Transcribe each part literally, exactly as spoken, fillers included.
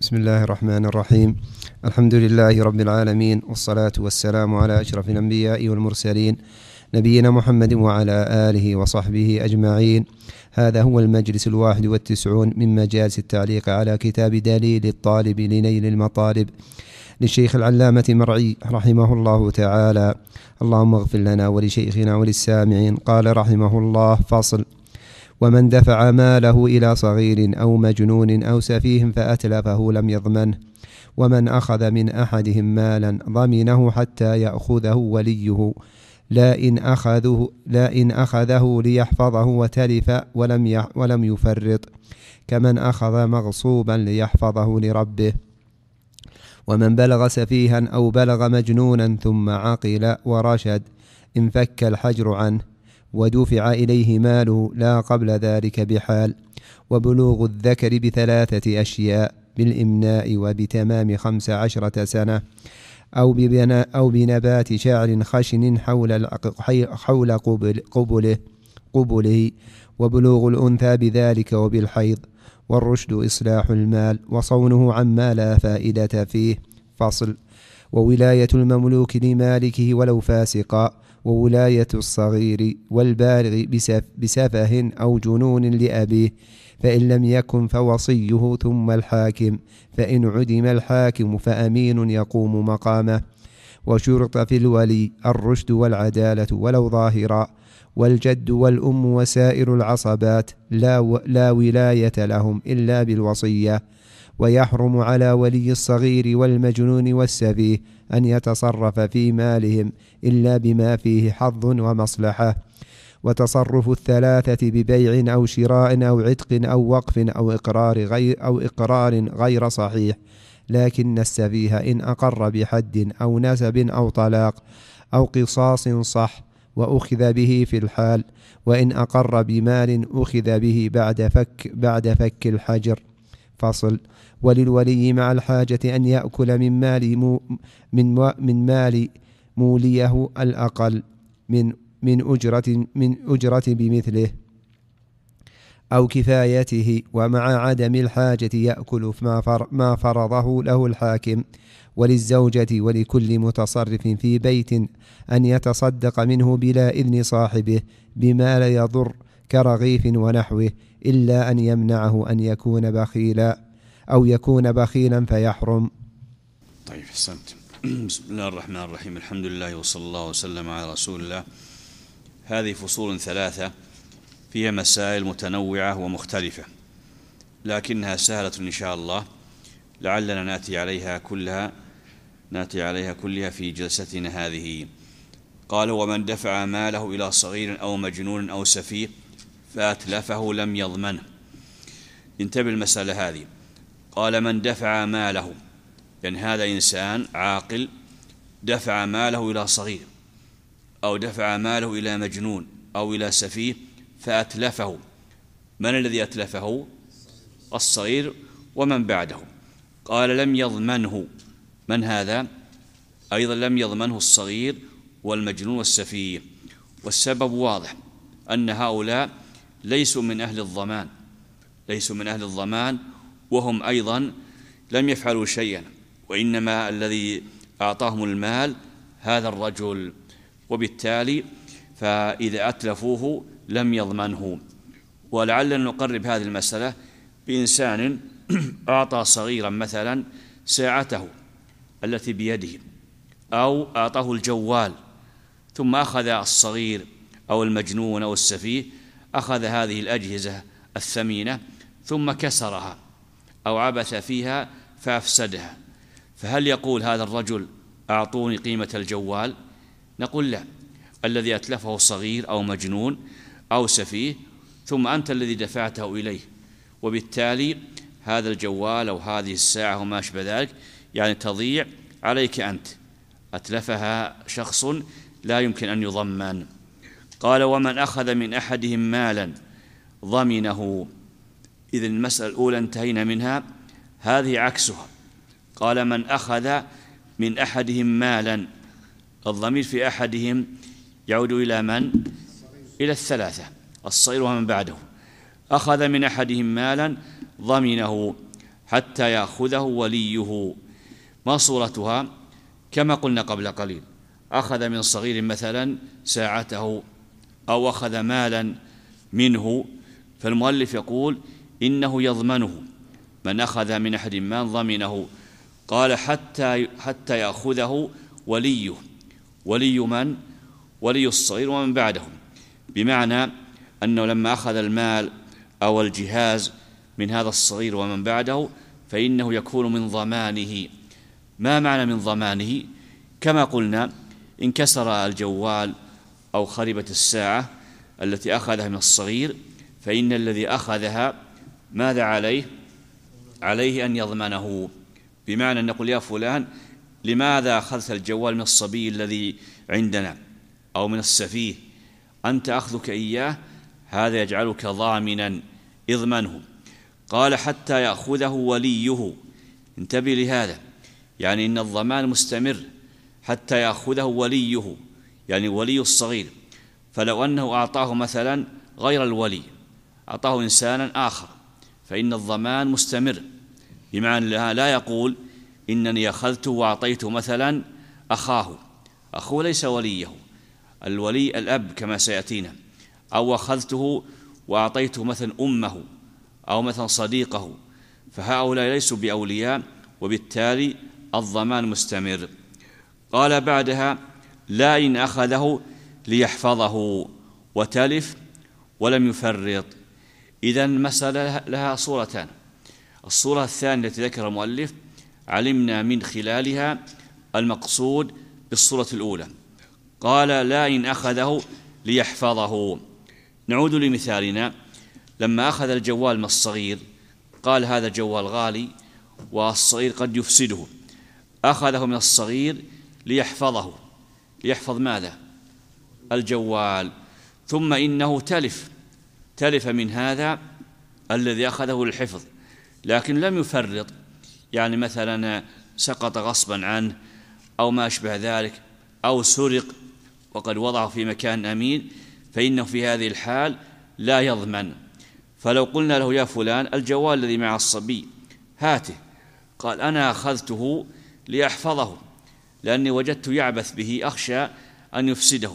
بسم الله الرحمن الرحيم. الحمد لله رب العالمين، والصلاة والسلام على أشرف الأنبياء والمرسلين نبينا محمد وعلى آله وصحبه أجمعين. هذا هو المجلس الواحد والتسعون من مجالس التعليق على كتاب دليل الطالب لنيل المطالب للشيخ العلامة مرعي رحمه الله تعالى. اللهم اغفر لنا ولشيخنا وللسامعين. قال رحمه الله: فصل: ومن دفع ماله إلى صغير أو مجنون أو سفيه فأتلفه لم يضمنه، ومن أخذ من أحدهم مالا ضمنه حتى يأخذه وليه، لا إن أخذه, لا إن أخذه ليحفظه وتلف ولم, ولم يفرط، كمن أخذ مغصوبا ليحفظه لربه. ومن بلغ سفيها أو بلغ مجنونا ثم عقل ورشد انفك الحجر عنه ودفع إليه ماله لا قبل ذلك بحال. وبلوغ الذكر بثلاثة أشياء: بالإمناء وبتمام خمس عشرة سنة، أو, ببنا أو بنبات شعر خشن حول, حول قبل قبله, قبله وبلوغ الأنثى بذلك وبالحيض. والرشد إصلاح المال وصونه عما لا فائدة فيه. فصل: وولاية المملوك لمالكه ولو فاسقا، وولاية الصغير والبالغ بسفه أو جنون لأبيه، فإن لم يكن فوصيه ثم الحاكم، فإن عدم الحاكم فأمين يقوم مقامه. وشرط في الولي الرشد والعدالة ولو ظاهرا، والجد والأم وسائر العصبات لا, و... لا ولاية لهم إلا بالوصية. ويحرم على ولي الصغير والمجنون والسفيه أن يتصرف في مالهم إلا بما فيه حظ ومصلحة. وتصرف الثلاثة ببيع أو شراء أو عتق أو وقف أو إقرار غير, أو إقرار غير صحيح، لكن السفيه إن أقر بحد أو نسب أو طلاق أو قصاص صح وأخذ به في الحال، وإن أقر بمال أخذ به بعد فك, بعد فك الحجر. فصل: وللولي مع الحاجة أن يأكل من مال, مو من, من مال موليه الأقل من, من, أجرة, من أجرة بمثله أو كفايته، ومع عدم الحاجة يأكل ما فرضه له الحاكم. وللزوجة ولكل متصرف في بيت أن يتصدق منه بلا إذن صاحبه بما لا يضر كرغيف ونحوه، إلا أن يمنعه أن يكون بخيلا أو يكون بخيلا فيحرم. طيب، حسنت. بسم الله الرحمن الرحيم. الحمد لله وصلى الله وسلم على رسول الله. هذه فصول ثلاثة فيها مسائل متنوعة ومختلفة، لكنها سهلة إن شاء الله، لعلنا نأتي عليها كلها نأتي عليها كلها في جلستنا هذه. قال: ومن دفع ماله إلى صغير أو مجنون أو سفيه فأتلفه لم يضمنه. انتبه المسألة هذه. قال: من دفع ماله، يعني هذا إنسان عاقل دفع ماله إلى صغير أو دفع ماله إلى مجنون أو إلى سفيه فأتلفه. من الذي أتلفه؟ الصغير ومن بعده. قال: لم يضمنه. من هذا؟ أيضا لم يضمنه الصغير والمجنون والسفيه. والسبب واضح، أن هؤلاء ليسوا من أهل الضمان ليسوا من أهل الضمان وهم أيضا لم يفعلوا شيئا، وإنما الذي أعطاهم المال هذا الرجل، وبالتالي فإذا أتلفوه لم يضمنه. ولعلنا نقرب هذه المسألة بإنسان أعطى صغيرا مثلا ساعته التي بيده، أو أعطاه الجوال، ثم أخذ الصغير أو المجنون أو السفيه أخذ هذه الأجهزة الثمينة ثم كسرها أو عبث فيها فأفسدها، فهل يقول هذا الرجل: أعطوني قيمة الجوال؟ نقول لا، الذي أتلفه صغير أو مجنون أو سفيه، ثم أنت الذي دفعته إليه، وبالتالي هذا الجوال أو هذه الساعة وما أشبه ذلك يعني تضيع عليك أنت، أتلفها شخص لا يمكن أن يضمن. قال: ومن أخذ من أحدهم مالا ضمنه. إذن المسألة الأولى انتهينا منها، هذه عكسها. قال: من أخذ من أحدهم مالا، الضمير في أحدهم يعود إلى من؟ إلى الثلاثة، الصغير ومن بعده. أخذ من أحدهم مالا ضمنه، حتى يأخذه وليه. ما صورتها؟ كما قلنا قبل قليل، أخذ من صغير مثلا ساعته أو أخذ مالا منه، فالمؤلف يقول إنه يضمنه. من أخذ من أحد ما ضمنه. قال حتى حتى يأخذه وليه. ولي من؟ ولي الصغير ومن بعده، بمعنى أنه لما أخذ المال أو الجهاز من هذا الصغير ومن بعده فإنه يكون من ضمانه. ما معنى من ضمانه؟ كما قلنا انكسر الجوال أو خربت الساعة التي أخذها من الصغير، فإن الذي أخذها ماذا عليه؟ عليه أن يضمنه، بمعنى أن نقول يا فلان لماذا أخذت الجوال من الصبي الذي عندنا أو من السفيه؟ أنت أخذك إياه هذا يجعلك ضامنا، اضمنه. قال حتى يأخذه وليه. انتبه لهذا، يعني إن الضمان مستمر حتى يأخذه وليه، يعني ولي الصغير. فلو أنه أعطاه مثلا غير الولي، أعطاه إنسانا آخر، فإن الضمان مستمر، بمعنى لا يقول إنني أخذته وأعطيته مثلا أخاه. أخوه ليس وليه، الولي الأب كما سيأتينا. أو أخذته وأعطيته مثلا أمه أو مثلا صديقه، فهؤلاء ليسوا بأولياء، وبالتالي الضمان مستمر. قال بعدها لا إن أخذه ليحفظه وتلف ولم يفرط. إذن مسألة لها صورتان. الصورة الثانية التي ذكر المؤلف علمنا من خلالها المقصود بالصورة الأولى. قال لا إن أخذه ليحفظه. نعود لمثالنا، لما أخذ الجوال من الصغير قال هذا جوال غالي والصغير قد يفسده، أخذه من الصغير ليحفظه. ليحفظ ماذا؟ الجوال. ثم إنه تلف تلف من هذا الذي أخذه للحفظ، لكن لم يفرط، يعني مثلا سقط غصبا عنه أو ما أشبه ذلك، أو سرق وقد وضعه في مكان أمين، فإنه في هذه الحال لا يضمن. فلو قلنا له يا فلان الجوال الذي مع الصبي هاته، قال أنا أخذته ليحفظه لأني وجدت يعبث به أخشى أن يفسده،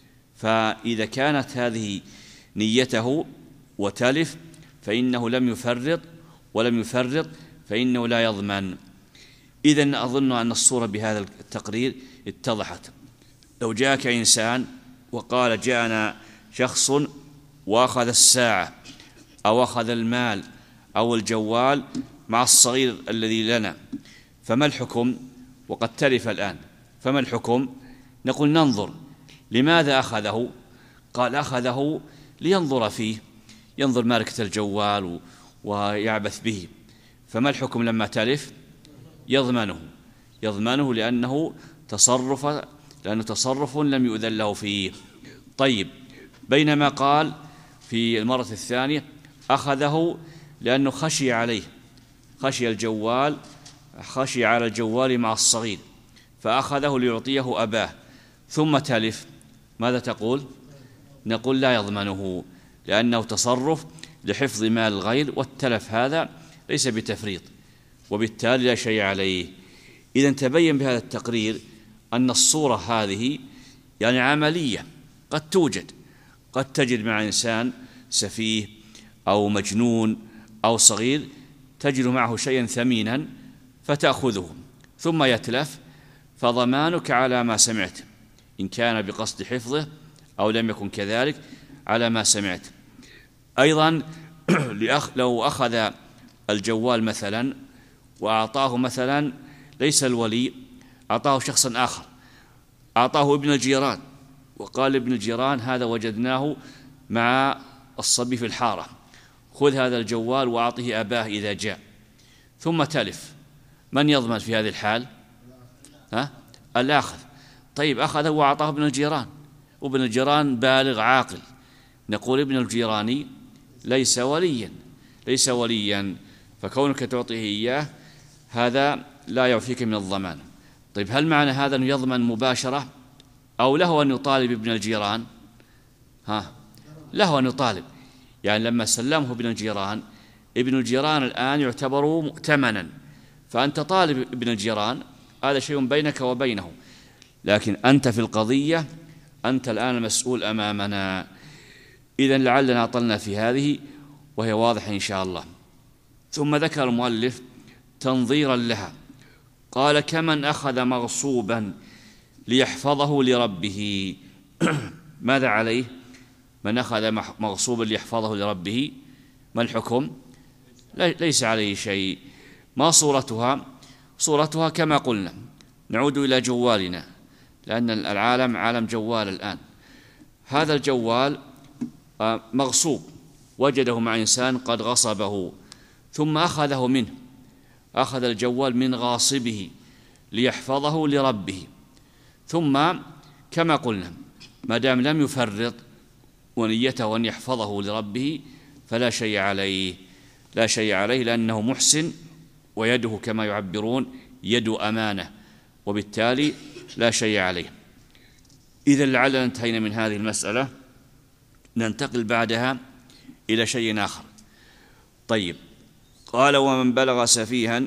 فإذا كانت هذه نيته وتلف فإنه لم يفرط، ولم يفرط فإنه لا يضمن. إذن أظن أن الصورة بهذا التقرير اتضحت. لو جاءك إنسان وقال جاءنا شخص وأخذ الساعة أو أخذ المال أو الجوال مع الصغير الذي لنا، فما الحكم؟ وقد تلف الآن، فما الحكم؟ نقول ننظر لماذا أخذه. قال أخذه لينظر فيه، ينظر ماركة الجوال ويعبث به. فما الحكم لما تلف؟ يضمنه يضمنه لأنه تصرف لأنه تصرف لم يؤذن له فيه. طيب، بينما قال في المرة الثانية أخذه لأنه خشي عليه، خشي الجوال خشي على الجوال مع الصغير فأخذه ليعطيه أباه، ثم تلف، ماذا تقول؟ نقول لا يضمنه، لأنه تصرف لحفظ مال الغير، والتلف هذا ليس بتفريط، وبالتالي لا شيء عليه. إذن تبين بهذا التقرير أن الصورة هذه يعني عملية قد توجد، قد تجد مع إنسان سفيه أو مجنون أو صغير، تجد معه شيئا ثمينا فتأخذه ثم يتلف، فضمانك على ما سمعت، إن كان بقصد حفظه أو لم يكن كذلك على ما سمعت. أيضا لو أخذ الجوال مثلا وأعطاه مثلا ليس الولي، أعطاه شخصا آخر، أعطاه ابن الجيران، وقال ابن الجيران هذا وجدناه مع الصبي في الحارة، خذ هذا الجوال وأعطه أباه إذا جاء، ثم تلف، من يضمن في هذه الحال؟ ها؟ الآخذ. طيب، أخذه وأعطاه ابن الجيران، وابن الجيران بالغ عاقل، نقول ابن الجيراني ليس وليا ليس وليا فكونك تعطيه إياه هذا لا يعفيك من الضمان. طيب، هل معنى هذا أنه يضمن مباشرة أو له أن يطالب ابن الجيران؟ ها، له أن يطالب، يعني لما سلمه ابن الجيران ابن الجيران الآن يعتبر مؤتمنا، فأنت طالب ابن الجيران، هذا شيء بينك وبينه، لكن أنت في القضية أنت الآن المسؤول أمامنا. إذن لعلنا أطلنا في هذه وهي واضحة إن شاء الله. ثم ذكر المؤلف تنظيرا لها، قال: كمن أخذ مغصوبا ليحفظه لربه. ماذا عليه من أخذ مغصوبا ليحفظه لربه؟ ما الحكم؟ ليس عليه شيء. ما صورتها؟ صورتها كما قلنا، نعود إلى جوالنا، لأن العالم عالم جوال الآن. هذا الجوال مغصوب، وجده مع إنسان قد غصبه ثم أخذه منه، أخذ الجوال من غاصبه ليحفظه لربه. ثم كما قلنا ما دام لم يفرط ونيته أن يحفظه لربه فلا شيء عليه، لا شيء عليه لأنه محسن، ويده كما يعبرون يد أمانة، وبالتالي لا شيء عليه. إذن لعلنا انتهينا من هذه المسألة، ننتقل بعدها إلى شيء آخر. طيب، قال: ومن بلغ سفيها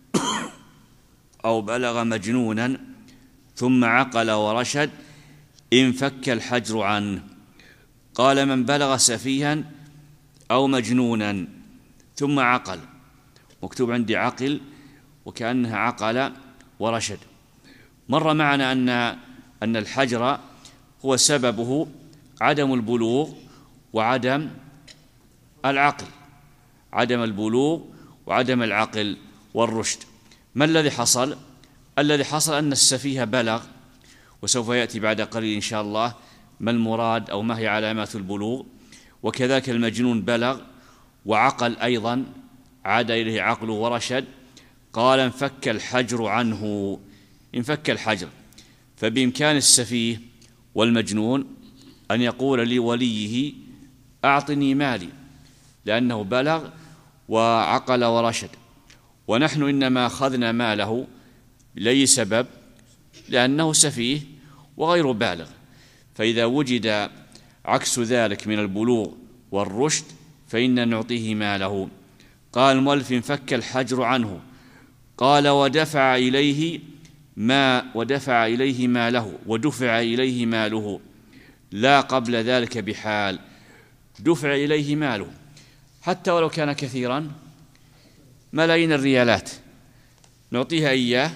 أو بلغ مجنونا ثم عقل ورشد انفك الحجر عنه. قال: من بلغ سفيها أو مجنونا ثم عقل، مكتوب عندي عقل وكأنها عقل ورشد. مر معنا أن أن الحجر هو سببه عدم البلوغ وعدم العقل، عدم البلوغ وعدم العقل والرشد. ما الذي حصل؟ الذي حصل أن السفيه بلغ، وسوف يأتي بعد قليل إن شاء الله ما المراد أو ما هي علامات البلوغ. وكذلك المجنون بلغ وعقل أيضا، عاد إليه عقله ورشد. قال: انفك الحجر عنه. انفك الحجر، فبإمكان السفيه والمجنون أن يقول لوليه: أعطني مالي، لأنه بلغ وعقل ورشد، ونحن إنما أخذنا ماله لأي سبب؟ لأنه سفيه وغير بالغ. فإذا وجد عكس ذلك من البلوغ والرشد فإننا نعطيه ماله. قال المؤلف: انفك الحجر عنه. قال: ودفع إليه ما ودفع إليه ماله ودفع إليه ماله، لا قبل ذلك بحال. دفع إليه ماله حتى ولو كان كثيرا، ملايين الريالات، نعطيها إياه،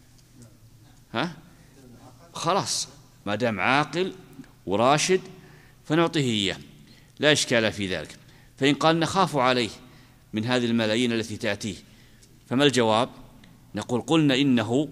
ها خلاص، ما دام عاقل وراشد فنعطيه إياه، لا إشكال في ذلك. فإن قال نخاف عليه من هذه الملايين التي تأتيه، فما الجواب؟ نقول: قلنا إنه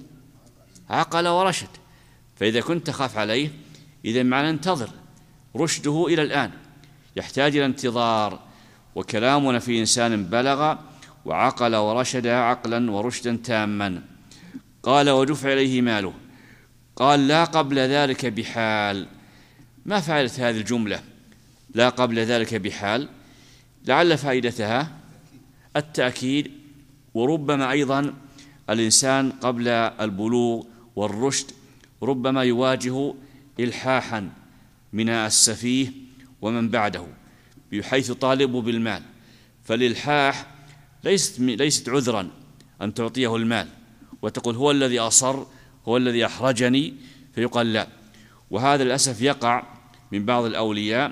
عقل ورشد، فإذا كنت تخاف عليه إذا معنا ننتظر رشده إلى الآن، يحتاج إلى انتظار. وكلامنا في إنسان بلغ وعقل ورشد عقلا ورشدا تاما. قال: ودفع إليه ماله. قال: لا قبل ذلك بحال. ما فائدة هذه الجملة لا قبل ذلك بحال؟ لعل فائدتها التأكيد، وربما أيضا الإنسان قبل البلوغ والرشد ربما يواجه إلحاحا من السفيه ومن بعده بحيث طالبه بالمال، فالإلحاح ليست ليست عذرا أن تعطيه المال وتقول هو الذي أصر، هو الذي أحرجني، فيقال لا. وهذا للأسف يقع من بعض الأولياء،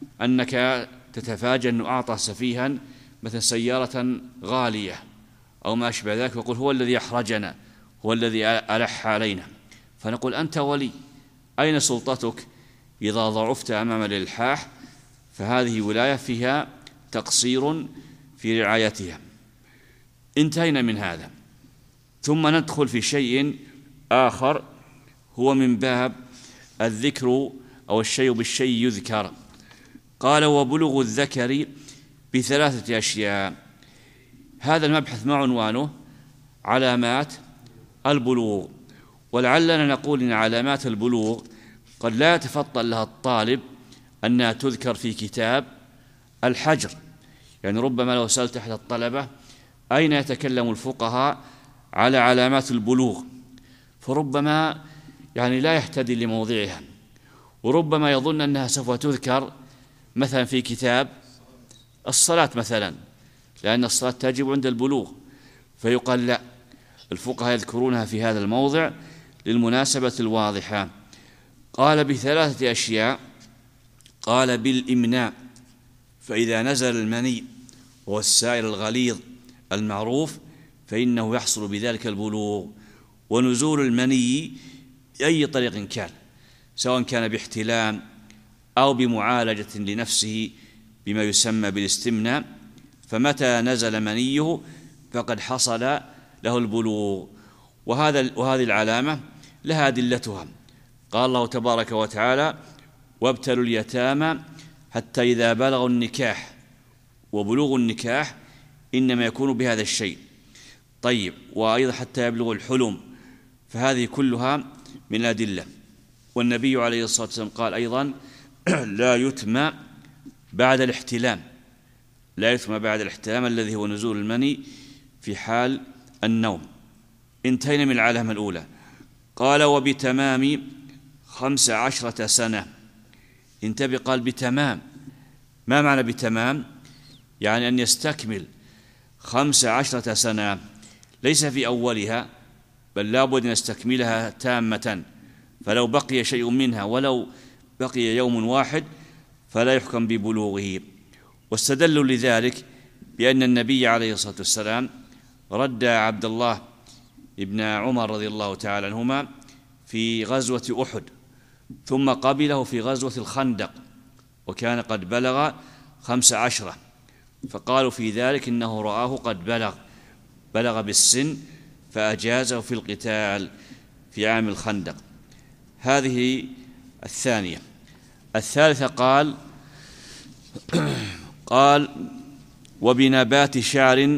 أنك تتفاجأ أنه أعطى سفيها مثل سيارة غالية أو ما أشبه ذلك، ويقول هو الذي أحرجنا، هو الذي ألح علينا، فنقول أنت ولي، أين سلطتك إذا ضعفت أمام الإلحاح؟ فهذه ولاية فيها تقصير في رعايتها. انتهينا من هذا، ثم ندخل في شيء آخر هو من باب الذكر أو الشيء بالشيء يذكر. قال: وبلغ الذكر بثلاثة أشياء. هذا المبحث ما عنوانه؟ علامات البلوغ. ولعلنا نقول إن علامات البلوغ قد لا يتفطن لها الطالب أنها تذكر في كتاب الحجر. يعني ربما لو سألت أحد الطلبة أين يتكلم الفقهاء على علامات البلوغ، فربما يعني لا يهتدي لموضعها، وربما يظن أنها سوف تذكر مثلا في كتاب الصلاة مثلا، لأن الصلاة تجب عند البلوغ، فيقال لا، الفقهاء يذكرونها في هذا الموضع للمناسبة الواضحة. قال بثلاثة أشياء. قال بالإمناء، فإذا نزل المني وهو السائل الغليظ المعروف فإنه يحصل بذلك البلوغ. ونزول المني بأي طريق كان، سواء كان باحتلام أو بمعالجة لنفسه بما يسمى بالاستمناء، فمتى نزل منيه فقد حصل له البلوغ. وهذا وهذه العلامة لها أدلتها. قال الله تبارك وتعالى: وابتلوا اليتامى حتى إذا بلغوا النكاح. وبلوغ النكاح إنما يكون بهذا الشيء. طيب، وأيضا حتى يبلغ الحلم، فهذه كلها من الأدلة. والنبي عليه الصلاة والسلام قال أيضا: لا يتم بعد الاحتلام، لا يتم بعد الاحتلام الذي هو نزول المني في حال النوم. انتهينا من العلامة الأولى. قال: وبتمام خمس عشرة سنة. انتبه، قال بتمام. ما معنى بتمام؟ يعني أن يستكمل خمس عشرة سنة، ليس في أولها، بل لابد أن يستكملها تامة. فلو بقي شيء منها ولو بقي يوم واحد فلا يحكم ببلوغه. واستدلوا لذلك بأن النبي عليه الصلاة والسلام رد عبد الله ابن عمر رضي الله تعالى عنهما في غزوة أحد، ثم قبله في غزوة الخندق وكان قد بلغ خمس عشرة، فقالوا في ذلك إنه رآه قد بلغ بلغ بالسن فأجازه في القتال في عام الخندق. هذه الثانية. الثالثة قال قال وبنبات شعر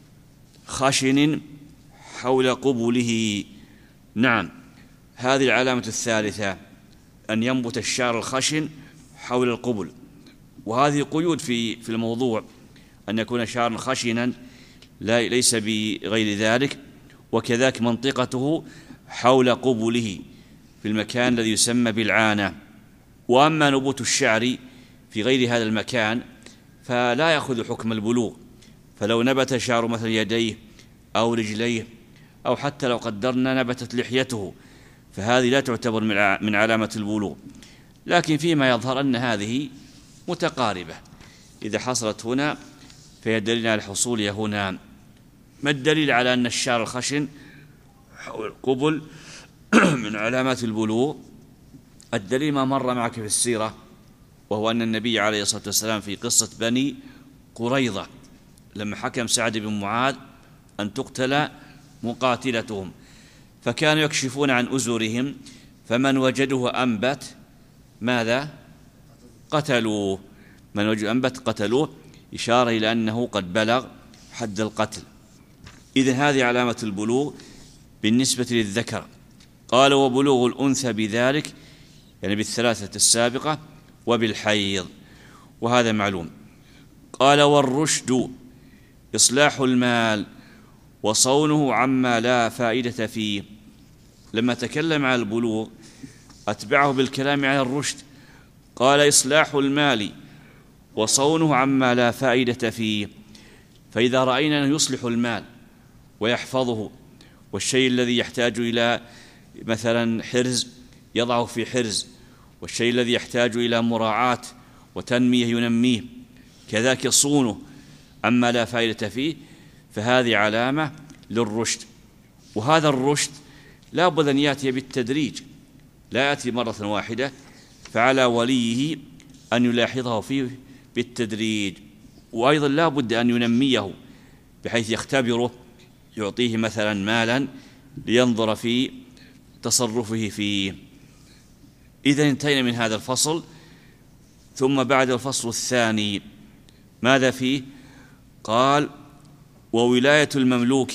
خشن حول قبله. نعم، هذه العلامة الثالثة، أن ينبت الشعر الخشن حول القبل. وهذه قيود في في الموضوع، أن يكون شعرا خشنا لا ليس بغير ذلك، وكذلك منطقته حول قبله في المكان الذي يسمى بالعانة. وأما نبوت الشعر في غير هذا المكان فلا يأخذ حكم البلوغ، فلو نبت شعر مثل يديه أو رجليه أو حتى لو قدرنا نبتت لحيته فهذه لا تعتبر من علامة البلوغ. لكن فيما يظهر أن هذه متقاربة، إذا حصلت هنا فهي دليل على حصولها هنا. ما الدليل على أن الشعر الخشن حول القبل من علامات البلوغ؟ الدليل ما مر معك في السيرة، وهو أن النبي عليه الصلاة والسلام في قصة بني قريظة لما حكم سعد بن معاذ أن تقتل مقاتلتهم، فكانوا يكشفون عن أزورهم، فمن وجدوه أنبت ماذا؟ قتلوه. من وجدوه أنبت قتلوه، إشارة إلى أنه قد بلغ حد القتل. إذن هذه علامة البلوغ بالنسبة للذكر. قال وبلوغ الأنثى بذلك، يعني بالثلاثة السابقة، وبالحيض، وهذا معلوم. قال والرشد إصلاح المال وصونه عما لا فائدة فيه. لما تكلم عن البلوغ أتبعه بالكلام عن الرشد، قال إصلاح المال وصونه عما لا فائدة فيه. فإذا رأينا أنه يصلح المال ويحفظه، والشيء الذي يحتاج إلى مثلا حرز يضعه في حرز، والشيء الذي يحتاج إلى مراعاة وتنمية ينميه، كذلك يصونه عما لا فائدة فيه، فهذه علامة للرشد. وهذا الرشد لا بد أن يأتي بالتدريج، لا يأتي مرة واحدة، فعلى وليه أن يلاحظه فيه بالتدريج. وأيضا لا بد أن ينميه بحيث يختبره، يعطيه مثلا مالا لينظر في تصرفه فيه. إذا انتهينا من هذا الفصل. ثم بعد الفصل الثاني ماذا فيه؟ قال وولاية المملوك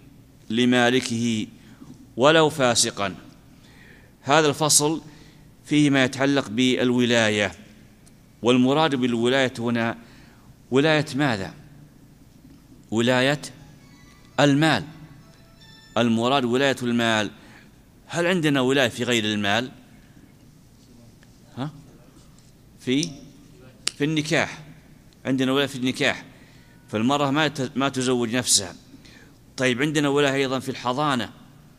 لمالكه ولو فاسقا. هذا الفصل فيه ما يتعلق بالولاية، والمراد بالولاية هنا ولاية ماذا؟ ولاية المال. المراد ولاية المال. هل عندنا ولاية في غير المال؟ ها؟ في في النكاح عندنا ولاية في النكاح، فالمرأة ما ما تزوج نفسها. طيب عندنا ولاية أيضا في الحضانة،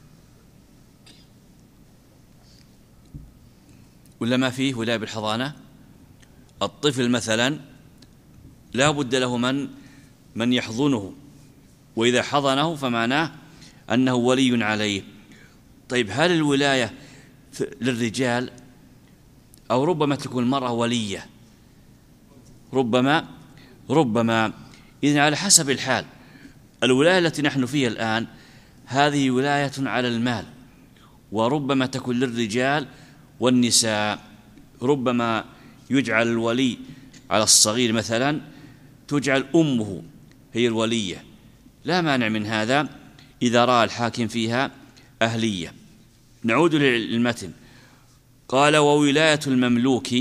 ولا ما فيه ولاية بالحضانة؟ الطفل مثلا لا بد له من من يحضنه، وإذا حضنه فمعناه أنه ولي عليه. طيب هل الولاية للرجال أو ربما تكون المرأة ولية؟ ربما ربما إذن على حسب الحال. الولاية التي نحن فيها الآن هذه ولاية على المال، وربما تكون للرجال والنساء. ربما يجعل الولي على الصغير مثلا، تجعل أمه هي الولية، لا مانع من هذا إذا رأى الحاكم فيها أهلية. نعود للمتن. قال وولاية المملوك،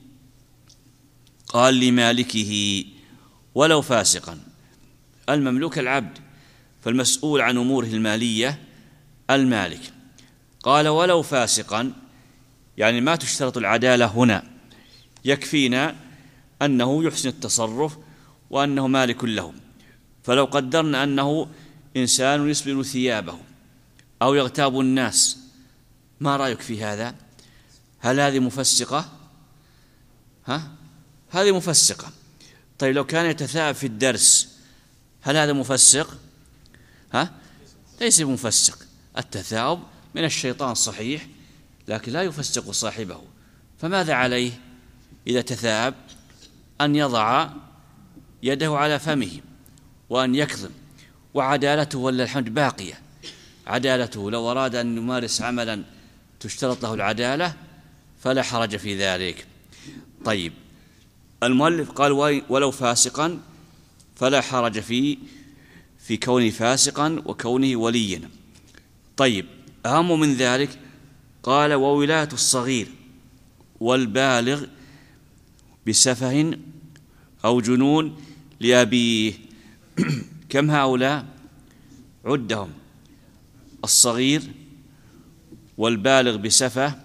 قال لمالكه ولو فاسقا. المملوك العبد، فالمسؤول عن أموره المالية المالك. قال ولو فاسقا، يعني ما تشترط العدالة هنا، يكفينا أنه يحسن التصرف وأنه مالك له. فلو قدرنا أنه إنسان يسبل ثيابه أو يغتاب الناس، ما رأيك في هذا؟ هل هذه مفسقة؟ ها؟ هذه مفسقة. طيب لو كان يتثاءب في الدرس، هل هذا مفسق؟ ها؟ ليس مفسق. التثاؤب من الشيطان صحيح، لكن لا يفسق صاحبه. فماذا عليه إذا تثاءب؟ أن يضع يده على فمه وأن يكظم، وعدالته ولله الحمد باقية. عدالته لو أراد أن يمارس عملا تشترط له العدالة فلا حرج في ذلك. طيب المؤلف قال ولو فاسقا، فلا حرج في في كونه فاسقا وكونه وليا. طيب أهم من ذلك قال وولاية الصغير والبالغ بسفه أو جنون لأبيه. كم هؤلاء؟ عدهم: الصغير والبالغ بسفه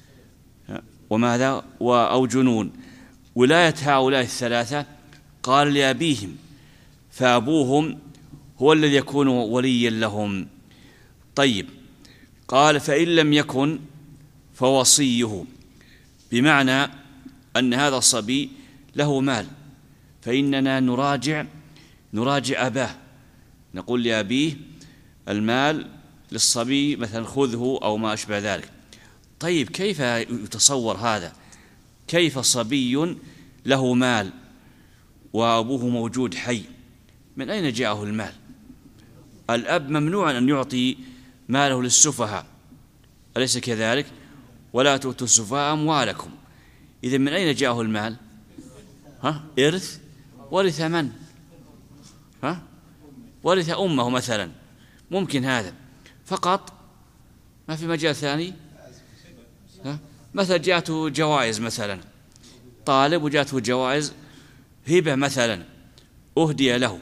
وماذا أو جنون. ولاية هؤلاء الثلاثة قال لأبيهم، فأبوهم هو الذي يكون وليا لهم. طيب قال فإن لم يكن فوصيه، بمعنى أن هذا الصبي له مال، فإننا نراجع نراجع أباه، نقول لأبيه المال للصبي مثلا خذه أو ما أشبه ذلك. طيب كيف يتصور هذا؟ كيف صبي له مال وأبوه موجود حي؟ من أين جاءه المال؟ الأب ممنوع أن يعطي ماله للسفهاء، أليس كذلك؟ ولا تؤتوا السفهاء أموالكم. إذن من أين جاءه المال؟ ها؟ إرث؟ ورث من؟ ها؟ ورث أمه مثلا، ممكن هذا فقط، ما في مجال ثاني. ها؟ مثلا جاءته جوائز، مثلا طالب وجاءته جوائز هبة مثلا أهدي له.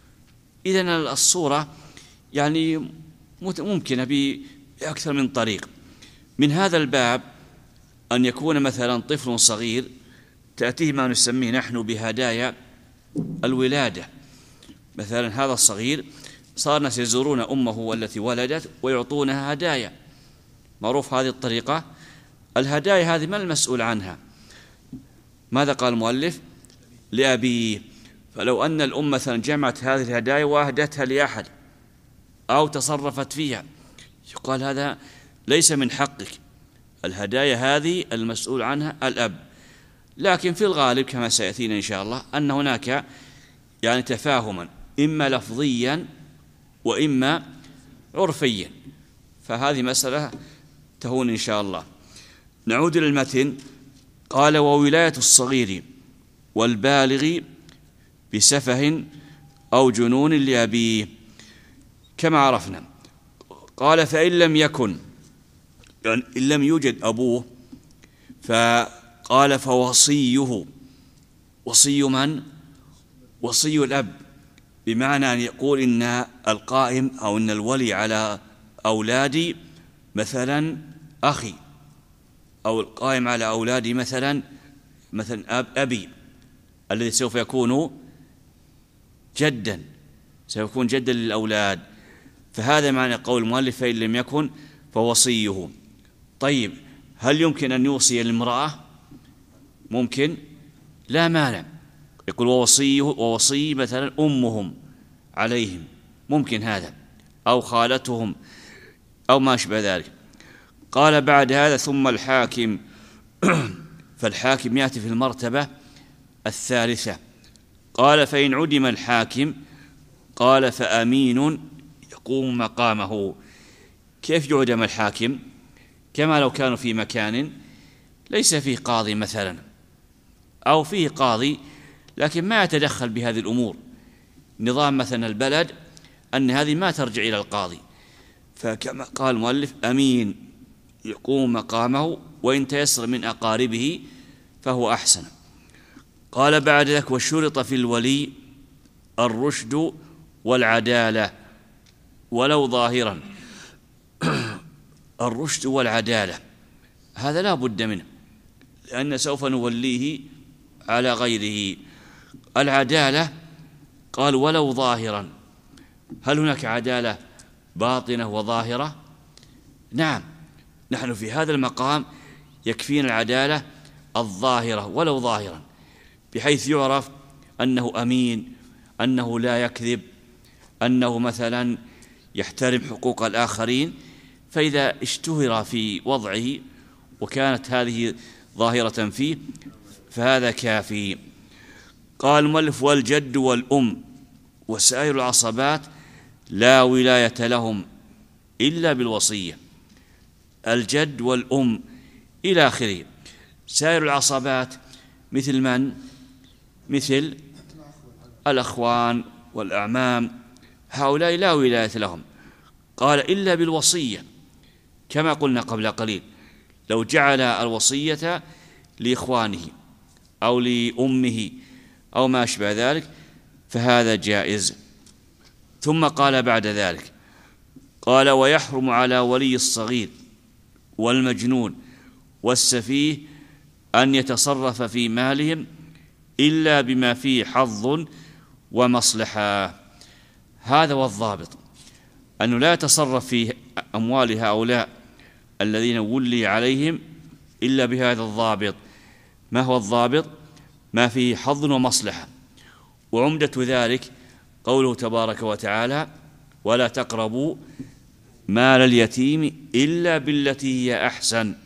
إذن الصورة يعني ممكنة بأكثر من طريق. من هذا الباب أن يكون مثلا طفل صغير تأتيه ما نسميه نحن بهدايا الولادة. مثلا هذا الصغير صار ناس يزورون أمه التي ولدت ويعطونها هدايا، معروف هذه الطريقة. الهدايا هذه من المسؤول عنها؟ ماذا قال المؤلف؟ لأبيه. فلو أن الأم مثلا جمعت هذه الهدايا وأهدتها لأحد أو تصرفت فيها، يقال هذا ليس من حقك. الهدايا هذه المسؤول عنها الأب. لكن في الغالب كما سيأتينا إن شاء الله أن هناك يعني تفاهما، إما لفظيا وإما عرفيا، فهذه مسألة تهون إن شاء الله. نعود إلى المتن. قال وولاية الصغير والبالغ بسفه أو جنون لأبيه، كما عرفنا. قال فإن لم يكن، يعني إن لم يوجد أبوه، فقال فوصيه. وصي من؟ وصي الأب، بمعنى أن يقول إن القائم أو إن الولي على أولادي مثلا أخي، أو القائم على أولادي مثلا مثلا أب أبي الذي سوف يكون جدا، سيكون جدا للأولاد. فهذا معنى قول المؤلف فإن لم يكن فوصيه. طيب هل يمكن أن يوصي الامرأة؟ ممكن، لا مانع. يقول ووصيه ووصي مثلا أمهم عليهم، ممكن هذا، أو خالتهم أو ما أشبه ذلك. قال بعد هذا ثم الحاكم فالحاكم يأتي في المرتبة الثالثة. قال فإن عدم الحاكم قال فأمين يقوم مقامه. كيف يعدم الحاكم؟ كما لو كانوا في مكان ليس فيه قاضي مثلا، أو فيه قاضي لكن ما يتدخل بهذه الأمور، نظام مثلا البلد أن هذه ما ترجع إلى القاضي، فكما قال المؤلف أمين يقوم مقامه، وإن تيسر من أقاربه فهو أحسن. قال بعد ذلك وشرط في الولي الرشد والعدالة ولو ظاهرا. الرشد والعدالة هذا لا بد منه، لأن سوف نوليه على غيره. العدالة قال ولو ظاهرا. هل هناك عدالة باطنة وظاهرة؟ نعم، نحن في هذا المقام يكفينا العدالة الظاهرة ولو ظاهرا، بحيث يعرف أنه أمين، أنه لا يكذب، أنه مثلا يحترم حقوق الآخرين. فإذا اشتهر في وضعه وكانت هذه ظاهرة فيه فهذا كافي. قال المؤلف والجد والأم وسائر العصبات لا ولاية لهم إلا بالوصية. الجد والأم إلى آخره. سائر العصبات مثل من؟ مثل الأخوان والأعمام، هؤلاء لا ولاية لهم. قال إلا بالوصية، كما قلنا قبل قليل، لو جعل الوصية لإخوانه أو لأمه أو ما أشبه ذلك فهذا جائز. ثم قال بعد ذلك قال ويحرم على ولي الصغير والمجنون والسفيه أن يتصرف في مالهم إلا بما فيه حظ ومصلحة. هذا هو الضابط، أنه لا يتصرف في أموال هؤلاء الذين ولي عليهم إلا بهذا الضابط. ما هو الضابط؟ ما فيه حظ ومصلحة. وعمدة ذلك قوله تبارك وتعالى ولا تقربوا مال اليتيم إلا بالتي هي أحسن.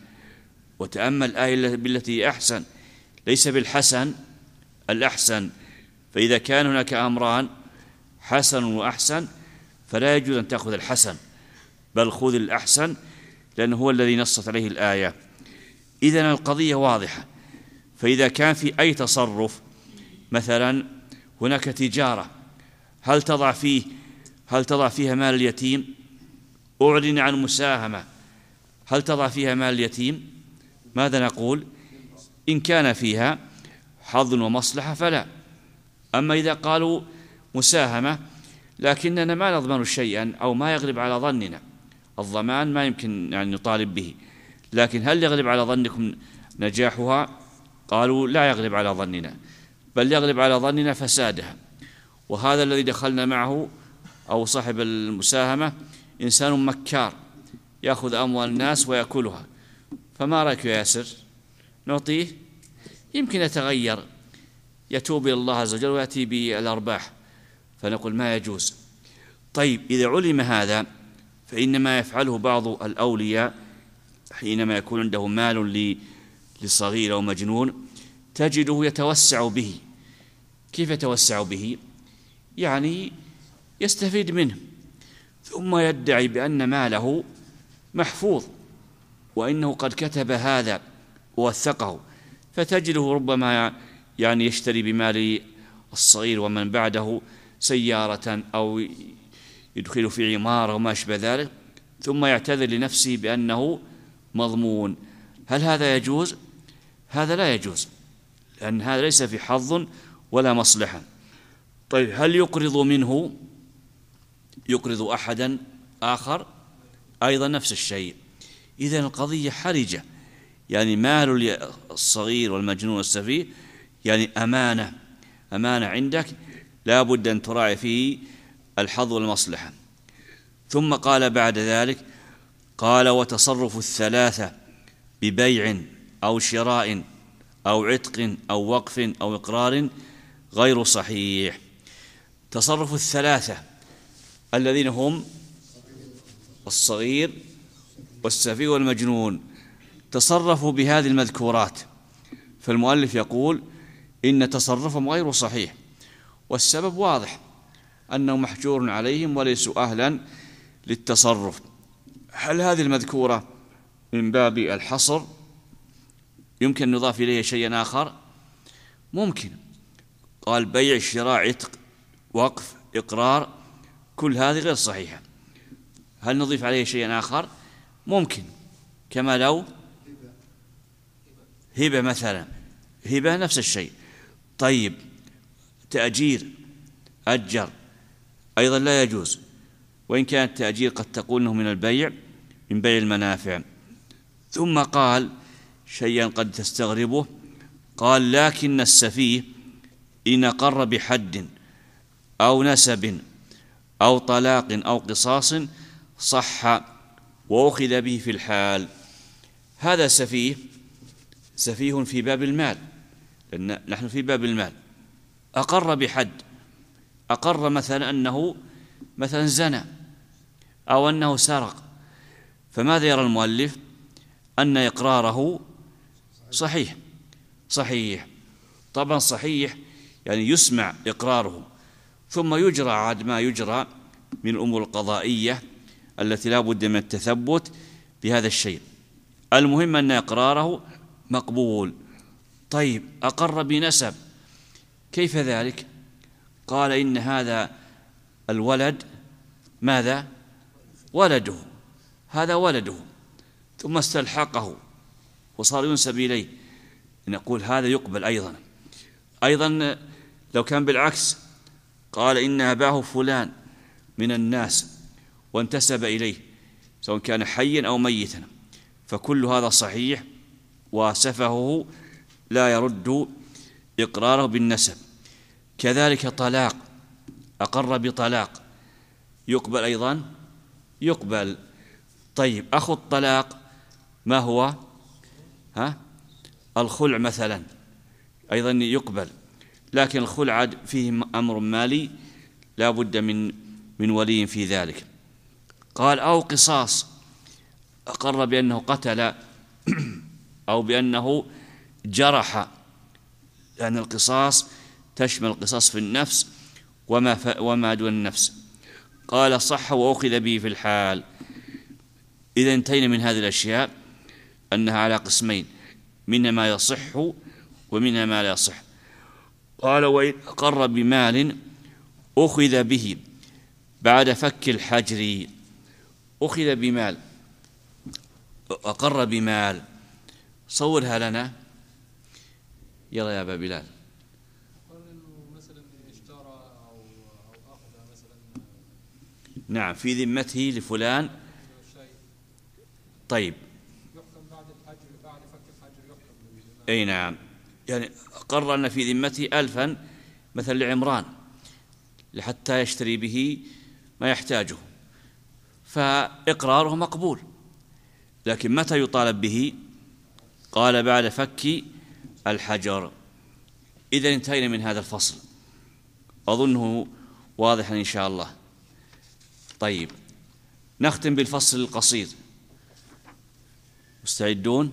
وتأمل آية بالتي هي أحسن، ليس بالحسن، الأحسن. فإذا كان هناك أمران حسن وأحسن فلا يجوز أن تأخذ الحسن، بل خذ الأحسن، لأنه هو الذي نصت عليه الآية. إذن القضية واضحة. فإذا كان في أي تصرف، مثلا هناك تجارة، هل تضع فيه هل تضع فيها مال اليتيم؟ أعلن عن مساهمة، هل تضع فيها مال اليتيم؟ ماذا نقول؟ إن كان فيها حظ ومصلحة فلا. أما إذا قالوا مساهمة لكننا ما نضمن شيئا أو ما يغلب على ظننا، الضمان ما يمكن يعني نطالب به، لكن هل يغلب على ظنكم نجاحها؟ قالوا لا يغلب على ظننا، بل يغلب على ظننا فسادها. وهذا الذي دخلنا معه أو صاحب المساهمة إنسان مكار يأخذ أموال الناس ويأكلها، فما رأيك يا ياسر؟ نعطيه؟ يمكن يتغير، يتوب إلى الله عز وجل ويأتي بالأرباح، فنقول ما يجوز. طيب إذا علم هذا فإنما يفعله بعض الأولياء حينما يكون عنده مال لصغير أو مجنون، تجده يتوسع به. كيف يتوسع به؟ يعني يستفيد منه ثم يدعي بأن ماله محفوظ وإنه قد كتب هذا ووثقه، فتجده ربما يعني يشتري بمال الصغير ومن بعده سيارة أو يدخل في عمارة وما أشبه ذلك، ثم يعتذر لنفسه بأنه مضمون. هل هذا يجوز؟ هذا لا يجوز، لأن هذا ليس في حظ ولا مصلحة. طيب هل يقرض منه؟ يقرض أحدا آخر؟ أيضا نفس الشيء. إذن القضية حرجة، يعني مال الصغير والمجنون والسفيه يعني أمانة، أمانة عندك لا بد أن تراعي فيه الحظ والمصلحة. ثم قال بعد ذلك قال وتصرف الثلاثة ببيع أو شراء أو عتق أو وقف أو إقرار غير صحيح. تصرف الثلاثة الذين هم الصغير والسفيه والمجنون تصرفوا بهذه المذكورات، فالمؤلف يقول إن تصرفهم غير صحيح، والسبب واضح أنه محجور عليهم وليسوا أهلا للتصرف. هل هذه المذكورة من باب الحصر يمكن أن نضاف إليه شيئا آخر؟ ممكن. قال بيع شراء عتق وقف إقرار كل هذه غير صحيحة. هل نضيف عليه شيئا آخر؟ ممكن، كما لو هبة مثلا، هبة نفس الشيء. طيب تأجير، أجر أيضا لا يجوز، وإن كان التأجير قد تقول أنه من البيع، من بيع المنافع. ثم قال شيئا قد تستغربه، قال لكن السفيه إن أقر بحد أو نسب أو طلاق أو قصاص صح وأخذ به في الحال. هذا سفيه، سفيه في باب المال، لأن نحن في باب المال. أقر بحد، أقر مثلا أنه مثلا زنى أو أنه سرق، فماذا يرى المؤلف؟ أن إقراره صحيح. صحيح طبعا، صحيح يعني يسمع إقراره، ثم يجرى عاد ما يجرى من الأمور القضائية التي لا بد من التثبت بهذا الشيء. المهم أن إقراره مقبول. طيب أقر بنسب، كيف ذلك؟ قال إن هذا الولد ماذا؟ ولده، هذا ولده، ثم استلحقه وصار ينسب إليه، نقول هذا يقبل أيضا. أيضا لو كان بالعكس، قال إن أباه فلان من الناس وانتسب إليه سواء كان حيا أو ميتا، فكل هذا صحيح، وسفهه لا يرد إقراره بالنسب. كذلك طلاق، أقر بطلاق يقبل أيضا، يقبل. طيب أخو الطلاق ما هو؟ ها؟ الخلع مثلا أيضا يقبل، لكن الخلع فيه أمر مالي لا بد من من ولي في ذلك. قال أو قصاص، أقر بأنه قتل أو بأنه جرح، لأن القصاص تشمل القصاص في النفس وما, وما دون النفس. قال صح وأخذ به في الحال. إذا انتهينا من هذه الأشياء أنها على قسمين، منها ما يصح ومنها ما لا يصح. قال وإن أقر بمال أخذ به بعد فك الحجر. أخذ بمال، أقر بمال، صورها لنا يلا يا أبا بلال. نعم في ذمته لفلان. طيب يحكم بعد الحجر، بعد فك الحجر يحكم. أي نعم، يعني قرر أن في ذمته ألفا مثل لعمران لحتى يشتري به ما يحتاجه، فإقراره مقبول، لكن متى يطالب به؟ قال بعد فك الحجر. إذا انتهينا من هذا الفصل، أظنه واضحا إن شاء الله. طيب نختم بالفصل القصير. مستعدون؟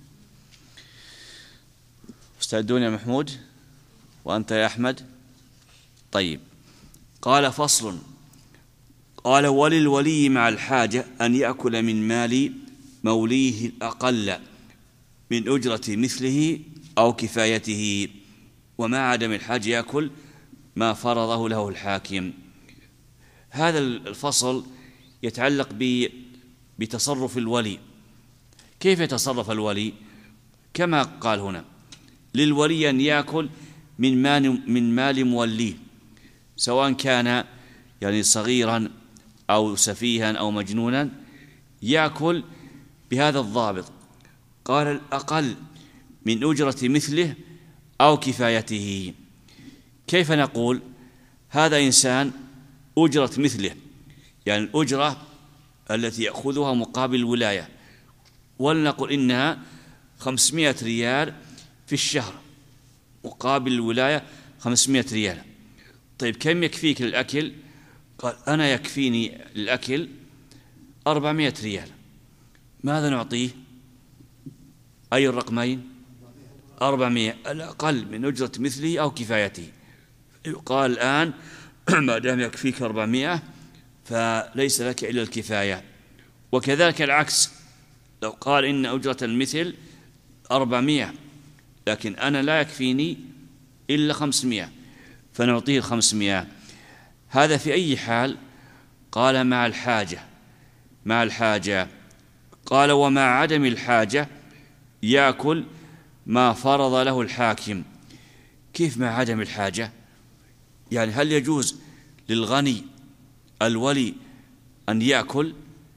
مستعدون يا محمود؟ وأنت يا أحمد؟ طيب قال فصل. قال وللولي مع الحاجة أن يأكل من مال موليه الأقل من أجرة مثله أو كفايته، ومع عدم الحاجة يأكل ما فرضه له الحاكم. هذا الفصل يتعلق بتصرف الولي. كيف يتصرف الولي؟ كما قال هنا للولي أن يأكل من مال من مال موليه، سواء كان يعني صغيرا أو سفيها أو مجنونا، يأكل بهذا الضابط. قال الأقل من أجرة مثله أو كفايته. كيف نقول؟ هذا إنسان أجرة مثله، يعني الأجرة التي يأخذها مقابل الولاية، ولنقل إنها خمسمائة ريال في الشهر مقابل الولاية خمسمائة ريال. طيب كم يكفيك للأكل؟ قال أنا يكفيني للأكل أربعمائة ريال. ماذا نعطيه؟ أي الرقمين؟ أربعمائة، الأقل من أجرة مثله أو كفايته. يقال الآن ما دام يكفيك أربعمائة فليس لك إلا الكفاية. وكذلك العكس، لو قال إن أجرة المثل أربعمائة لكن أنا لا يكفيني إلا خمسمائة فنعطيه خمسمائة. هذا في أي حال؟ قال مع الحاجة. مع الحاجة. قال ومع عدم الحاجة يأكل ما فرض له الحاكم. كيف مع عدم الحاجة؟ يعني هل يجوز للغني الولي أن يأكل؟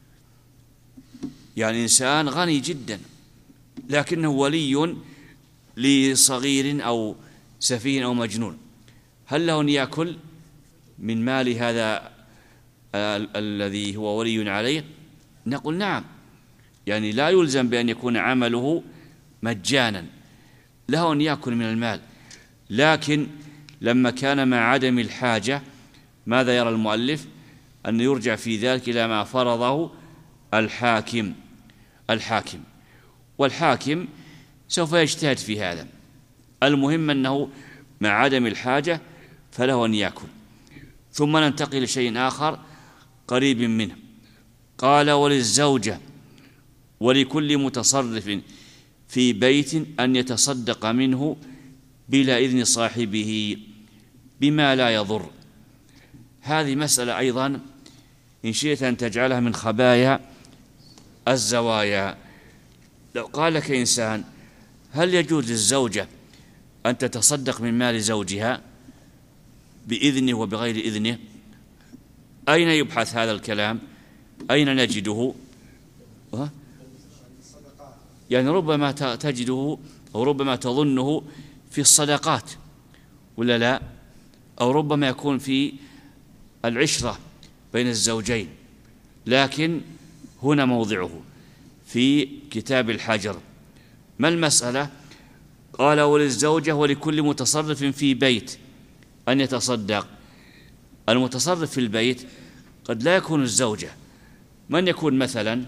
يعني إنسان غني جدا لكنه ولي لصغير أو سفيه أو مجنون، هل له أن يأكل من مال هذا ال الذي هو ولي عليه؟ نقول نعم، يعني لا يلزم بأن يكون عمله مجانا، له أن يأكل من المال. لكن لما كان مع عدم الحاجة ماذا يرى المؤلف؟ أن يرجع في ذلك إلى ما فرضه الحاكم الحاكم والحاكم سوف يجتهد في هذا. المهم أنه مع عدم الحاجة فله أن يأكل. ثم ننتقل لشيء آخر قريب منه. قال وللزوجة ولكل متصرف في بيت أن يتصدق منه بلا إذن صاحبه بما لا يضر. هذه مسألة أيضا إن شئت أن تجعلها من خبايا الزوايا. لو قال لك إنسان هل يجوز للزوجة أن تتصدق من مال زوجها بإذنه وبغير إذنه؟ أين يبحث هذا الكلام؟ أين نجده؟ يعني ربما تجده أو ربما تظنه في الصدقات ولا لا، أو ربما يكون في العشرة بين الزوجين، لكن هنا موضعه في كتاب الحجر. ما المسألة؟ قال وللزوجة ولكل متصرف في بيت أن يتصدق. المتصرف في البيت قد لا يكون الزوجة، من يكون مثلا؟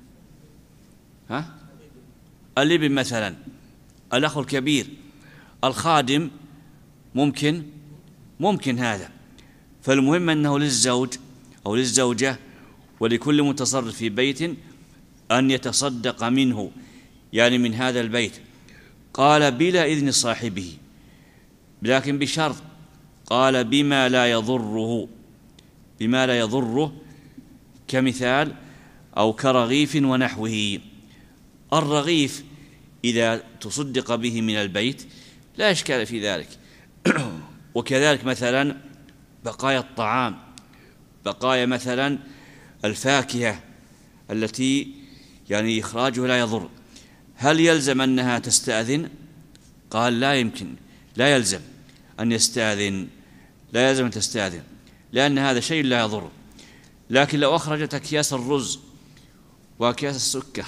ها؟ الابن مثلا، الأخ الكبير، الخادم، ممكن ممكن هذا. فالمهم أنه للزوج أو للزوجة ولكل متصرف في بيت أن يتصدق منه، يعني من هذا البيت. قال بلا إذن صاحبه، لكن بشرط. قال بما لا يضره، بما لا يضره كمثال أو كرغيف ونحوه. الرغيف إذا تصدق به من البيت لا إشكال في ذلك. وكذلك مثلا بقايا الطعام، بقايا مثلا الفاكهة التي يعني إخراجها لا يضر. هل يلزم أنها تستأذن؟ قال لا يمكن، لا يلزم أن يستأذن، لا يلزم أن تستأذن، لأن هذا شيء لا يضر. لكن لو أخرجت أكياس الرز وأكياس السكر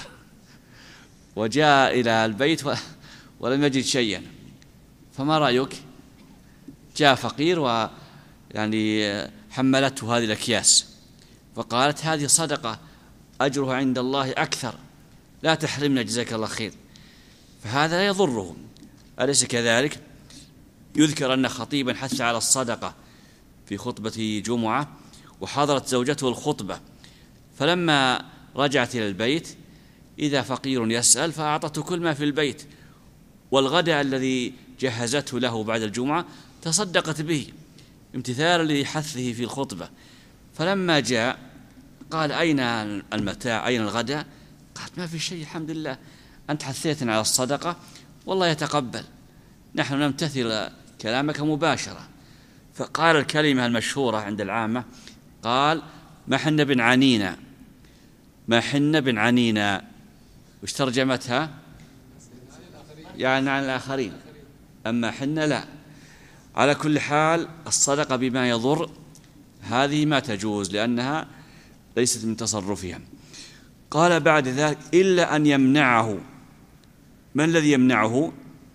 وجاء إلى البيت ولم يجد شيئا، فما رأيك؟ جاء فقير ويعني حملته هذه الأكياس فقالت هذه صدقة أجرها عند الله أكثر، لا تحرمنا جزاك الله خير، فهذا لا يضره. أليس كذلك؟ يذكر أن خطيبا حث على الصدقة في خطبة جمعة وحضرت زوجته الخطبة، فلما رجعت إلى البيت إذا فقير يسأل فأعطته كل ما في البيت، والغداء الذي جهزته له بعد الجمعة تصدقت به امتثالا لحثه في الخطبة. فلما جاء قال أين المتاع، أين الغداء؟ قالت ما في شيء الحمد لله، أنت حثيتنا على الصدقة والله يتقبل، نحن نمتثل كلامك مباشرة. فقال الكلمة المشهورة عند العامة، قال ما حن بن عنينا، ما حن بن عنينا. وش ترجمتها؟ يعني عن الآخرين، أما حن لا. على كل حال الصدقة بما يضر هذه ما تجوز لأنها ليست من تصرفها. قال بعد ذلك إلا أن يمنعه. من الذي يمنعه؟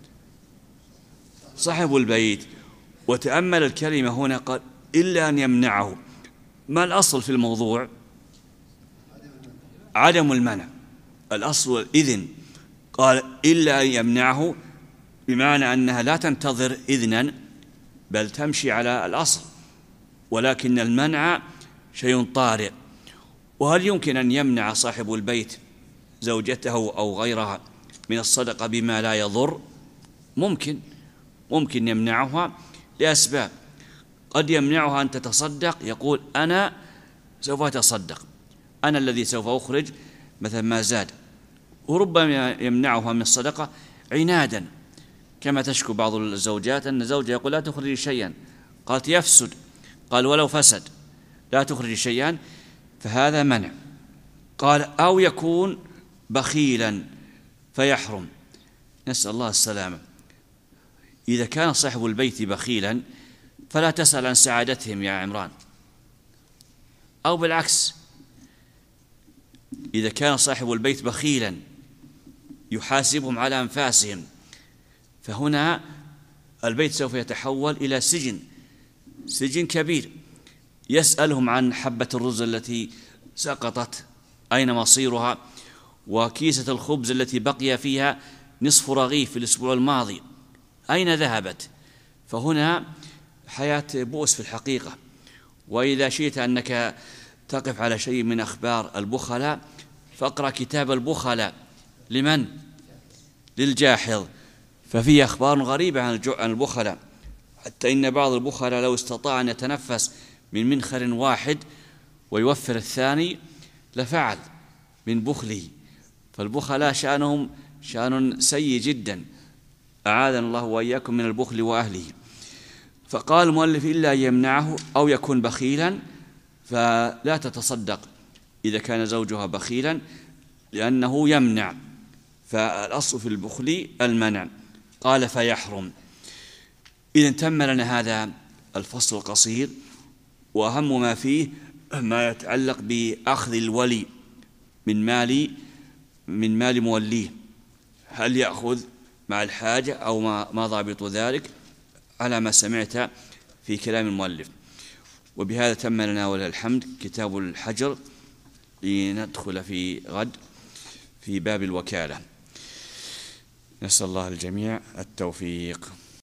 صاحب البيت. وتأمل الكلمة هنا، قال إلا أن يمنعه. ما الأصل في الموضوع؟ عدم المنع. الأصل الإذن. قال إلا أن يمنعه بمعنى أنها لا تنتظر إذنا بل تمشي على الأصل، ولكن المنع شيء طارئ. وهل يمكن أن يمنع صاحب البيت زوجته أو غيرها من الصدقة بما لا يضر؟ ممكن ممكن يمنعها لأسباب. قد يمنعها أن تتصدق، يقول أنا سوف أتصدق، أنا الذي سوف أخرج مثلا ما زاد. وربما يمنعها من الصدقة عنادا، كما تشكو بعض الزوجات أن زوجها يقول لا تخرجي شيئا، قالت يفسد، قال ولو فسد لا تخرجي شيئا، فهذا منع. قال أو يكون بخيلا فيحرم، نسأل الله السلامة. إذا كان صاحب البيت بخيلا فلا تسأل عن سعادتهم يا عمران، أو بالعكس إذا كان صاحب البيت بخيلا يحاسبهم على أنفاسهم، فهنا البيت سوف يتحول إلى سجن، سجن كبير. يسألهم عن حبة الرز التي سقطت أين مصيرها، وكيسة الخبز التي بقي فيها نصف رغيف في الأسبوع الماضي أين ذهبت. فهنا حياة بؤس في الحقيقة. وإذا شئت أنك تقف على شيء من أخبار البخلاء فاقرأ كتاب البخلاء. لمن؟ للجاحظ. ففيه أخبار غريبة عن البخلاء، حتى إن بعض البخلاء لو استطاع أن يتنفس من منخر واحد ويوفر الثاني لفعل من بخله. فالبخلاء شأنهم شأن سيء جدا، أعاذنا الله وإياكم من البخل وأهله. فقال المؤلف إلا يمنعه أو يكون بخيلا، فلا تتصدق إذا كان زوجها بخيلا لأنه يمنع، فالأصل في البخل المنع. قال فيحرم. إذن تم لنا هذا الفصل القصير، وأهم ما فيه ما يتعلق بأخذ الولي من مال من مال موليه، هل يأخذ مع الحاجة أو ما ضابط ذلك، على ما سمعت في كلام المؤلف. وبهذا تم لنا ولله الحمد كتاب الحجر، لندخل في غد في باب الوكالة. نسأل الله الجميع التوفيق.